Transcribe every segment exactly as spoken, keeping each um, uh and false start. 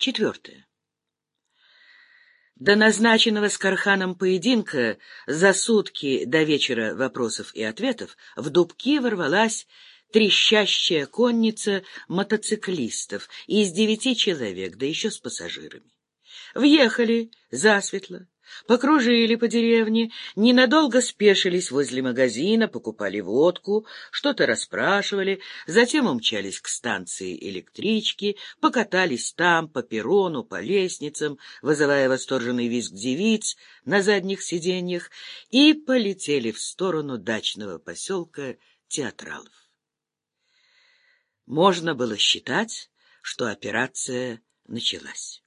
Четвертое. До назначенного с Карханом поединка за сутки до вечера вопросов и ответов в Дубки ворвалась трещащая конница мотоциклистов из девяти человек, да еще с пассажирами. Въехали засветло, покружили по деревне, ненадолго спешились возле магазина, покупали водку, что-то расспрашивали, затем умчались к станции электрички, покатались там, по перрону, по лестницам, вызывая восторженный визг девиц на задних сиденьях, и полетели в сторону дачного поселка Театралов. Можно было считать, что операция началась.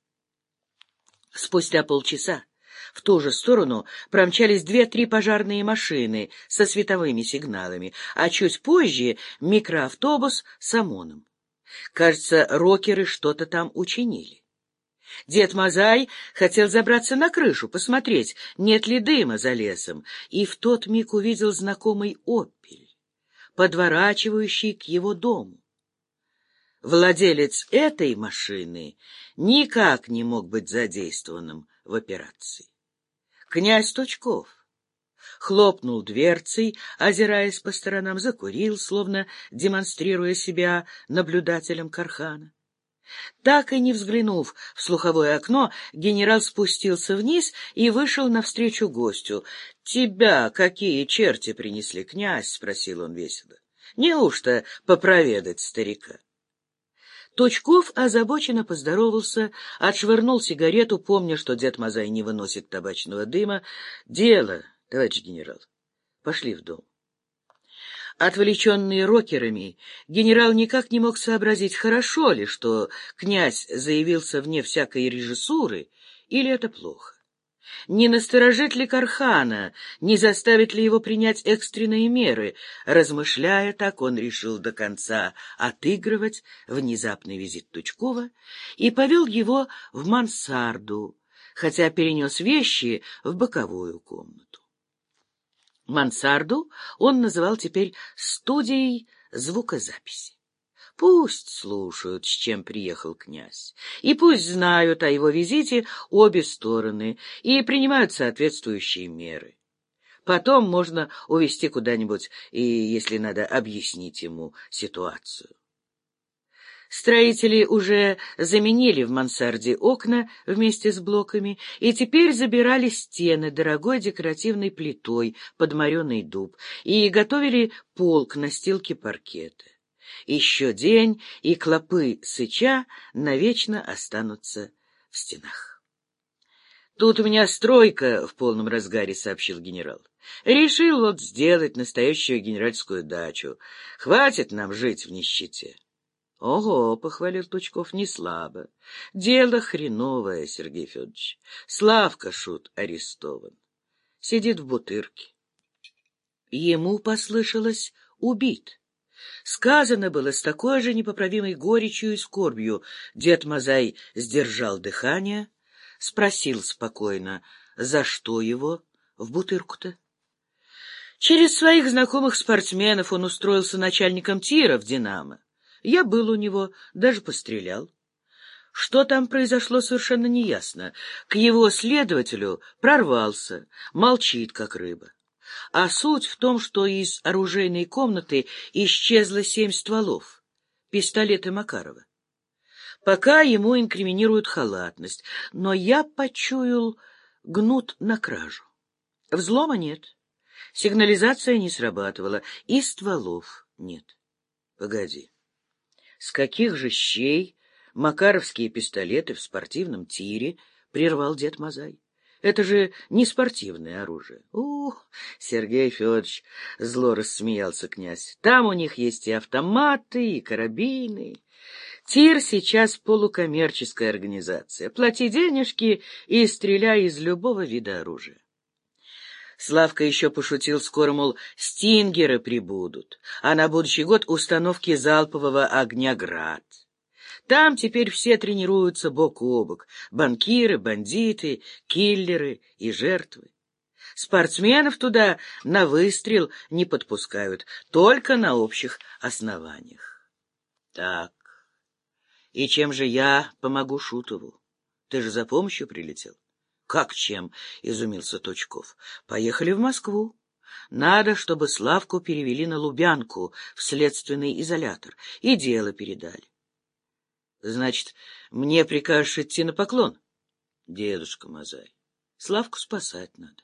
Спустя полчаса в ту же сторону промчались две-три пожарные машины со световыми сигналами, а чуть позже микроавтобус с ОМОНом. Кажется, рокеры что-то там учинили. Дед Мазай хотел забраться на крышу, посмотреть, нет ли дыма за лесом, и в тот миг увидел знакомый «Опель», подворачивающий к его дому. Владелец этой машины никак не мог быть задействованным в операции. Князь Тучков хлопнул дверцей, озираясь по сторонам, закурил, словно демонстрируя себя наблюдателем Кархана. Так и не взглянув в слуховое окно, генерал спустился вниз и вышел навстречу гостю. — Тебя какие черти принесли, князь? — спросил он весело. — Неужто попроведать старика? Тучков озабоченно поздоровался, отшвырнул сигарету, помня, что дед Мазай не выносит табачного дыма. — Дело, товарищ генерал. Пошли в дом. Отвлеченный рокерами, генерал никак не мог сообразить, хорошо ли, что князь заявился вне всякой режиссуры, или это плохо. Не насторожит ли Кархана, не заставит ли его принять экстренные меры? Размышляя так, он решил до конца отыгрывать внезапный визит Тучкова и повел его в мансарду, хотя перенес вещи в боковую комнату. Мансарду он называл теперь студией звукозаписи. Пусть слушают, с чем приехал князь, и пусть знают о его визите обе стороны и принимают соответствующие меры. Потом можно увезти куда-нибудь и, если надо, объяснить ему ситуацию. Строители уже заменили в мансарде окна вместе с блоками и теперь забирали стены дорогой декоративной плитой под мореный дуб и готовили пол к настилке паркета. Еще день, и клопы сыча навечно останутся в стенах. — Тут у меня стройка в полном разгаре, — сообщил генерал. — Решил вот сделать настоящую генеральскую дачу. Хватит нам жить в нищете. — Ого, — похвалил Тучков, — не слабо. Дело хреновое, Сергей Федорович. Славка Шут арестован. Сидит в Бутырке. Ему послышалось «убит». Сказано было с такой же непоправимой горечью и скорбью. Дед Мазай сдержал дыхание, спросил спокойно, за что его в Бутырку-то? Через своих знакомых спортсменов он устроился начальником тира в «Динамо». Я был у него, даже пострелял. Что там произошло, совершенно неясно. К его следователю прорвался, молчит, как рыба. А суть в том, что из оружейной комнаты исчезло семь стволов, пистолеты Макарова. Пока ему инкриминируют халатность, но я почуял гнут на кражу. Взлома нет, сигнализация не срабатывала, и стволов нет. Погоди, с каких же щей макаровские пистолеты в спортивном тире? — прервал дед Мазай. Это же не спортивное оружие. — Ух, Сергей Федорович, — зло рассмеялся князь, — там у них есть и автоматы, и карабины. Тир сейчас полукоммерческая организация. Плати денежки и стреляй из любого вида оружия. Славка еще пошутил скоро, мол, стингеры прибудут, а на будущий год установки залпового огня «Град». Там теперь все тренируются бок о бок — банкиры, бандиты, киллеры и жертвы. Спортсменов туда на выстрел не подпускают, только на общих основаниях. Так, И чем же я помогу Шутову? Ты же за помощью прилетел? Как чем? — изумился Тучков. Поехали в Москву. Надо, чтобы Славку перевели на Лубянку в следственный изолятор и дело передали. Значит, мне прикажешь идти на поклон? Дедушка Мазай, Славку спасать надо.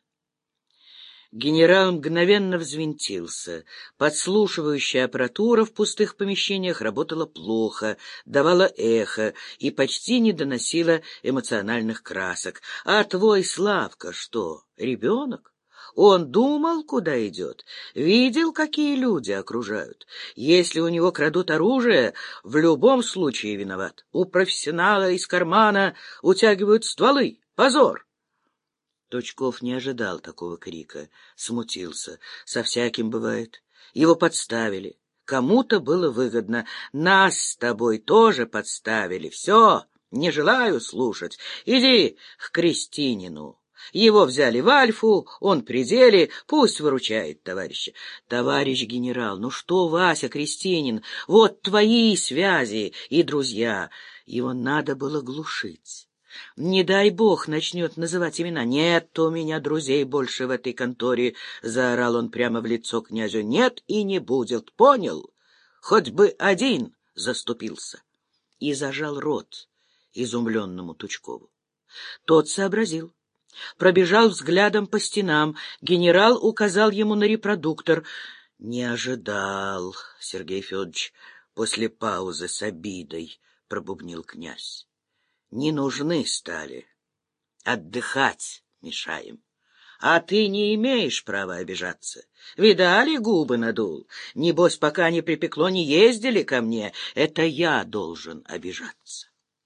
Генерал мгновенно взвинтился. Подслушивающая аппаратура в пустых помещениях работала плохо, давала эхо и почти не доносила эмоциональных красок. А твой Славка что, ребенок? Он думал, куда идет, видел, какие люди окружают. Если у него крадут оружие, в любом случае виноват. У профессионала из кармана утягивают стволы. Позор! Тучков не ожидал такого крика, смутился. Со всяким бывает. Его подставили. Кому-то было выгодно. Нас с тобой тоже подставили. Все, не желаю слушать. Иди к Крестинину. Его взяли в Альфу, он при деле, пусть выручает товарища. Товарищ генерал, ну что, Вася Крестинин, вот твои связи и друзья. Его надо было глушить. Не дай бог начнет называть имена. Нет у меня друзей больше в этой конторе, — заорал он прямо в лицо князю. Нет и не будет, понял? Хоть бы один заступился. И зажал рот изумленному Тучкову. Тот сообразил. Пробежал взглядом по стенам. Генерал указал ему на репродуктор. — Не ожидал, Сергей Федорович, после паузы с обидой, — пробубнил князь. Не нужны стали. Отдыхать мешаем. А ты не имеешь права обижаться. Видали, губы надул? Небось, пока не припекло, не ездили ко мне. Это я должен обижаться.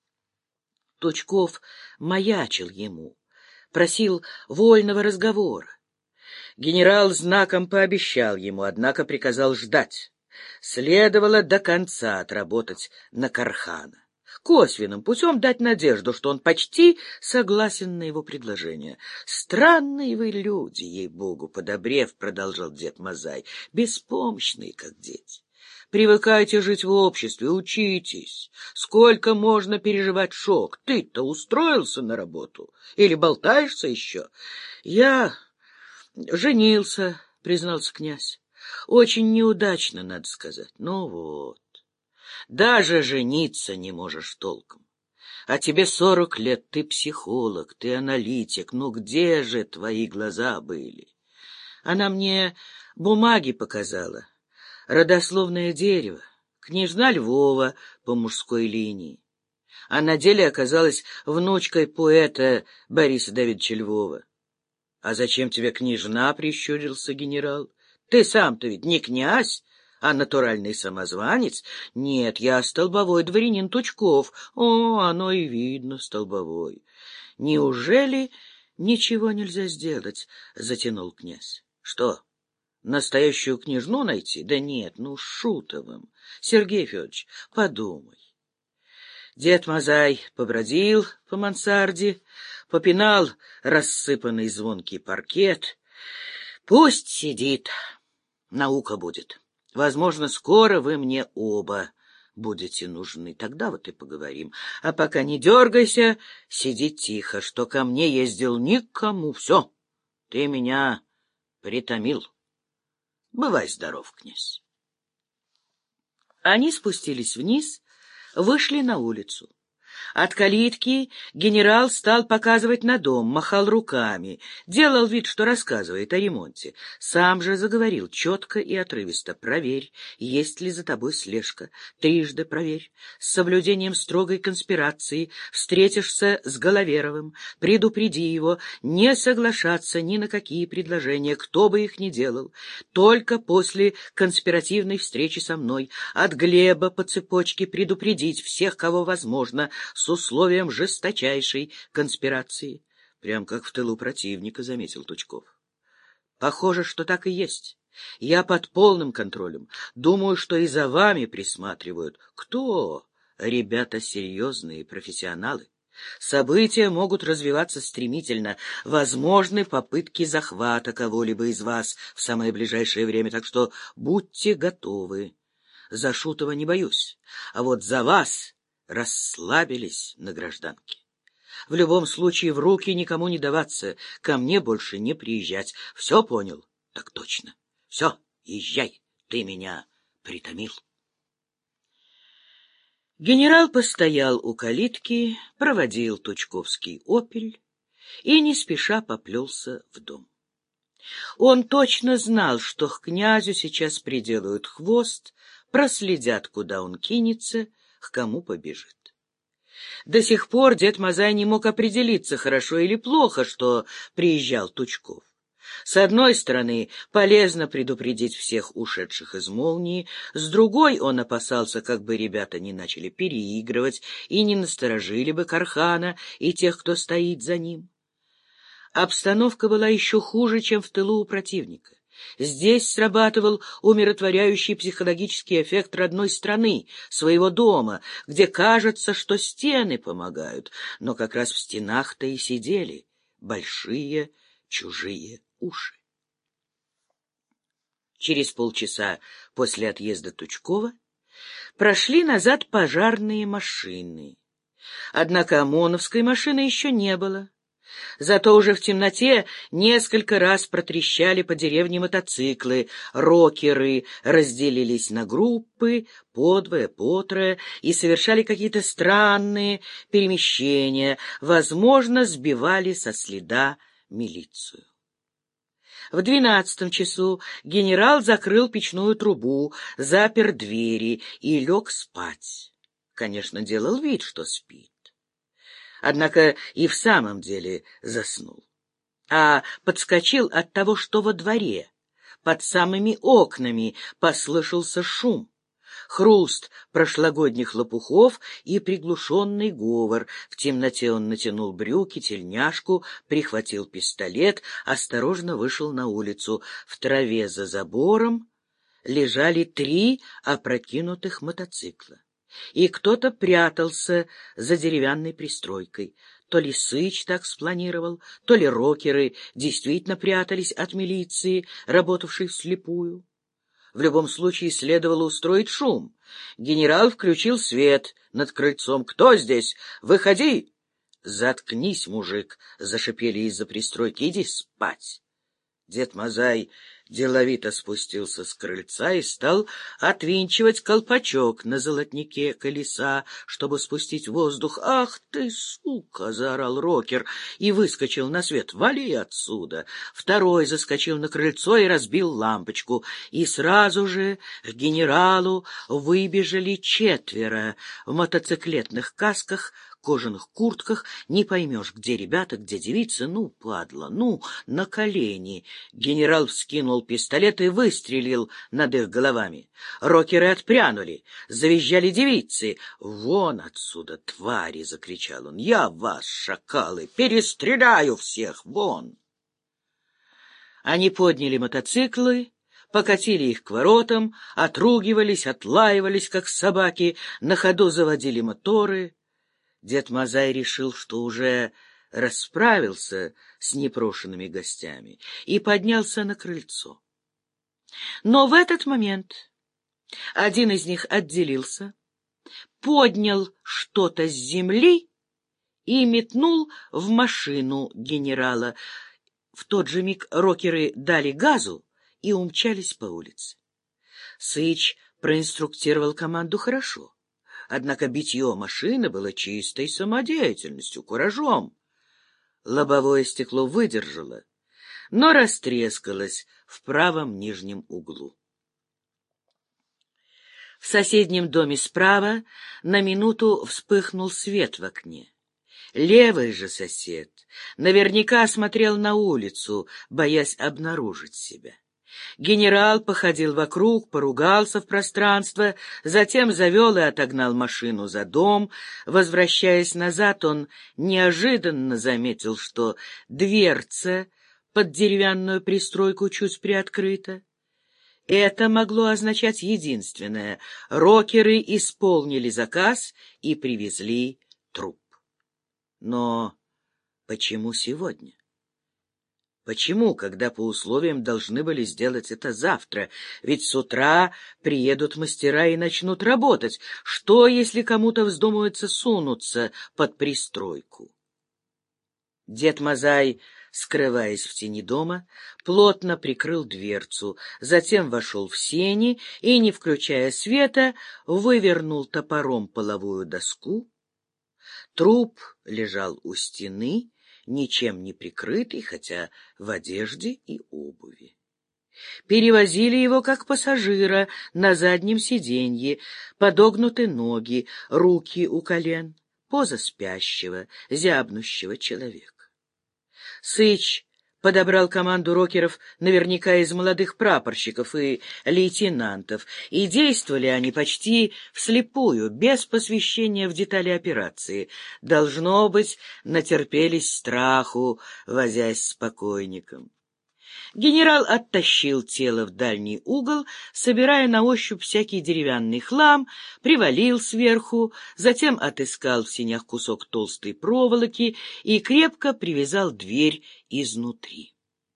Тучков маячил ему, просил вольного разговора. Генерал знаком пообещал ему, однако приказал ждать. Следовало до конца отработать на Кархана. Косвенным путем дать надежду, что он почти согласен на его предложение. «Странные вы люди, ей-богу, подобрев», — продолжал дед Мазай, — «беспомощные, как дети. Привыкайте жить в обществе, учитесь. Сколько можно переживать шок? Ты-то устроился на работу? Или болтаешься еще?» «Я женился», — признался князь. «Очень неудачно, надо сказать. Ну вот. Даже жениться не можешь толком. А тебе сорок лет, ты психолог, ты аналитик. Ну где же твои глаза были?» Она мне бумаги показала. Родословное дерево. Княжна Львова по мужской линии. А на деле оказалась внучкой поэта Бориса Давидовича Львова. — А зачем тебе княжна? — прищурился генерал. — Ты сам-то ведь не князь, а натуральный самозванец. Нет, я столбовой дворянин Тучков. О, оно и видно, столбовой. Неужели ничего нельзя сделать? — затянул князь. — Что, настоящую княжну найти? Да нет, ну, Шутовым. Сергей Федорович, подумай. Дед Мазай побродил по мансарде, попинал рассыпанный звонкий паркет. Пусть сидит, наука будет. Возможно, скоро вы мне оба будете нужны. Тогда вот и поговорим. А пока не дергайся, сиди тихо, что ко мне ездил никому. Все, ты меня притомил. Бывай здоров, князь. Они спустились вниз, вышли на улицу. От калитки генерал стал показывать на дом, махал руками, делал вид, что рассказывает о ремонте. Сам же заговорил четко и отрывисто. «Проверь, есть ли за тобой слежка. Трижды проверь. С соблюдением строгой конспирации встретишься с Головеровым. Предупреди его не соглашаться ни на какие предложения, кто бы их ни делал. Только после конспиративной встречи со мной от Глеба по цепочке предупредить всех, кого возможно, с условием жесточайшей конспирации. Прям как в тылу противника, — заметил Тучков. Похоже, что так и есть. Я под полным контролем. Думаю, что и за вами присматривают. Кто? Ребята серьезные, профессионалы. События могут развиваться стремительно. Возможны попытки захвата кого-либо из вас в самое ближайшее время, так что будьте готовы. За Шутова не боюсь, а вот за вас расслабились на гражданке. В любом случае в руки никому не даваться, ко мне больше не приезжать. Все понял? Так точно. Все, езжай, ты меня притомил. Генерал постоял у калитки, проводил тучковский «Опель» и не спеша поплелся в дом. Он точно знал, что к князю сейчас приделают хвост, проследят, куда он кинется, к кому побежит. До сих пор дед Мазай не мог определиться, хорошо или плохо, что приезжал Тучков. С одной стороны, полезно предупредить всех ушедших из молнии, с другой он опасался, как бы ребята не начали переигрывать и не насторожили бы Кархана и тех, кто стоит за ним. Обстановка была еще хуже, чем в тылу у противника. Здесь срабатывал умиротворяющий психологический эффект родной страны, своего дома, где кажется, что стены помогают, но как раз в стенах-то и сидели большие чужие уши. Через полчаса после отъезда Тучкова прошли назад пожарные машины. Однако ОМОНовской машины еще не было. Зато уже в темноте несколько раз протрещали по деревне мотоциклы, рокеры разделились на группы, по двое, по трое, и совершали какие-то странные перемещения, возможно, сбивали со следа милицию. В двенадцатом часу генерал закрыл печную трубу, запер двери и лег спать. Конечно, делал вид, что спит. Однако и в самом деле заснул. А подскочил от того, что во дворе, под самыми окнами, послышался шум. Хруст прошлогодних лопухов и приглушенный говор. В темноте он натянул брюки, тельняшку, прихватил пистолет, осторожно вышел на улицу. В траве за забором лежали три опрокинутых мотоцикла. И кто-то прятался за деревянной пристройкой. То ли Сыч так спланировал, то ли рокеры действительно прятались от милиции, работавшей вслепую. В любом случае следовало устроить шум. Генерал включил свет над крыльцом. «Кто здесь? Выходи!» «Заткнись, мужик!» — зашипели из-за пристройки. «Иди спать!» Дед Мазай деловито спустился с крыльца и стал отвинчивать колпачок на золотнике колеса, чтобы спустить воздух. «Ах ты, сука!» — заорал рокер и выскочил на свет. «Вали отсюда!» Второй заскочил на крыльцо и разбил лампочку. И сразу же к генералу выбежали четверо в мотоциклетных касках, кожаных куртках. Не поймешь, где ребята, где девицы. Ну, падла, ну, на колени. Генерал вскинул пистолет и выстрелил над их головами. Рокеры отпрянули, завизжали девицы. «Вон отсюда, твари!» — закричал он. «Я вас, шакалы, перестреляю всех! Вон!» Они подняли мотоциклы, покатили их к воротам, отругивались, отлаивались, как собаки, на ходу заводили моторы. Дед Мазай решил, что уже расправился с непрошенными гостями, и поднялся на крыльцо. Но в этот момент один из них отделился, поднял что-то с земли и метнул в машину генерала. В тот же миг рокеры дали газу и умчались по улице. Сыч проинструктировал команду хорошо. Однако битье машины было чистой самодеятельностью, куражом. Лобовое стекло выдержало, но растрескалось в правом нижнем углу. В соседнем доме справа на минуту вспыхнул свет в окне. Левый же сосед наверняка смотрел на улицу, боясь обнаружить себя. Генерал походил вокруг, поругался в пространство, затем завел и отогнал машину за дом. Возвращаясь назад, он неожиданно заметил, что дверца под деревянную пристройку чуть приоткрыта. Это могло означать единственное — рокеры исполнили заказ и привезли труп. Но почему сегодня? Почему, когда по условиям должны были сделать это завтра? Ведь с утра приедут мастера и начнут работать. Что, если кому-то вздумается сунуться под пристройку? Дед Мазай, скрываясь в тени дома, плотно прикрыл дверцу, затем вошел в сени и, не включая света, вывернул топором половую доску. Труп лежал у стены, ничем не прикрытый, хотя в одежде и обуви. Перевозили его как пассажира на заднем сиденье, подогнуты ноги, руки у колен, поза спящего, зябнущего человека. Сыч подобрал команду рокеров наверняка из молодых прапорщиков и лейтенантов, и действовали они почти вслепую, без посвящения в детали операции. Должно быть, натерпелись страху, возясь с покойником. Генерал оттащил тело в дальний угол, собирая на ощупь всякий деревянный хлам, привалил сверху, затем отыскал в сенях кусок толстой проволоки и крепко привязал дверь изнутри.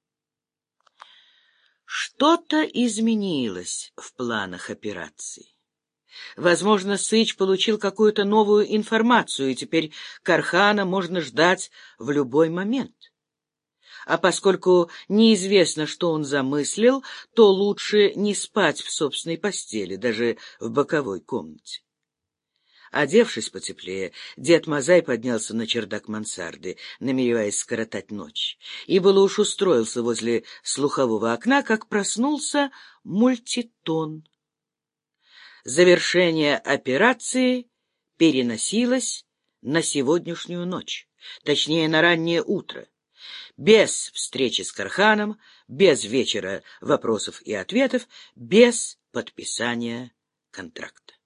Что-то изменилось в планах операции. Возможно, Сыч получил какую-то новую информацию, и теперь Кархана можно ждать в любой момент. А поскольку неизвестно, что он замыслил, то лучше не спать в собственной постели, даже в боковой комнате. Одевшись потеплее, дед Мазай поднялся на чердак мансарды, намереваясь скоротать ночь, и было уж устроился возле слухового окна, как проснулся мультитон. Завершение операции переносилось на сегодняшнюю ночь, точнее, на раннее утро. Без встречи с Карханом, без вечера вопросов и ответов, без подписания контракта.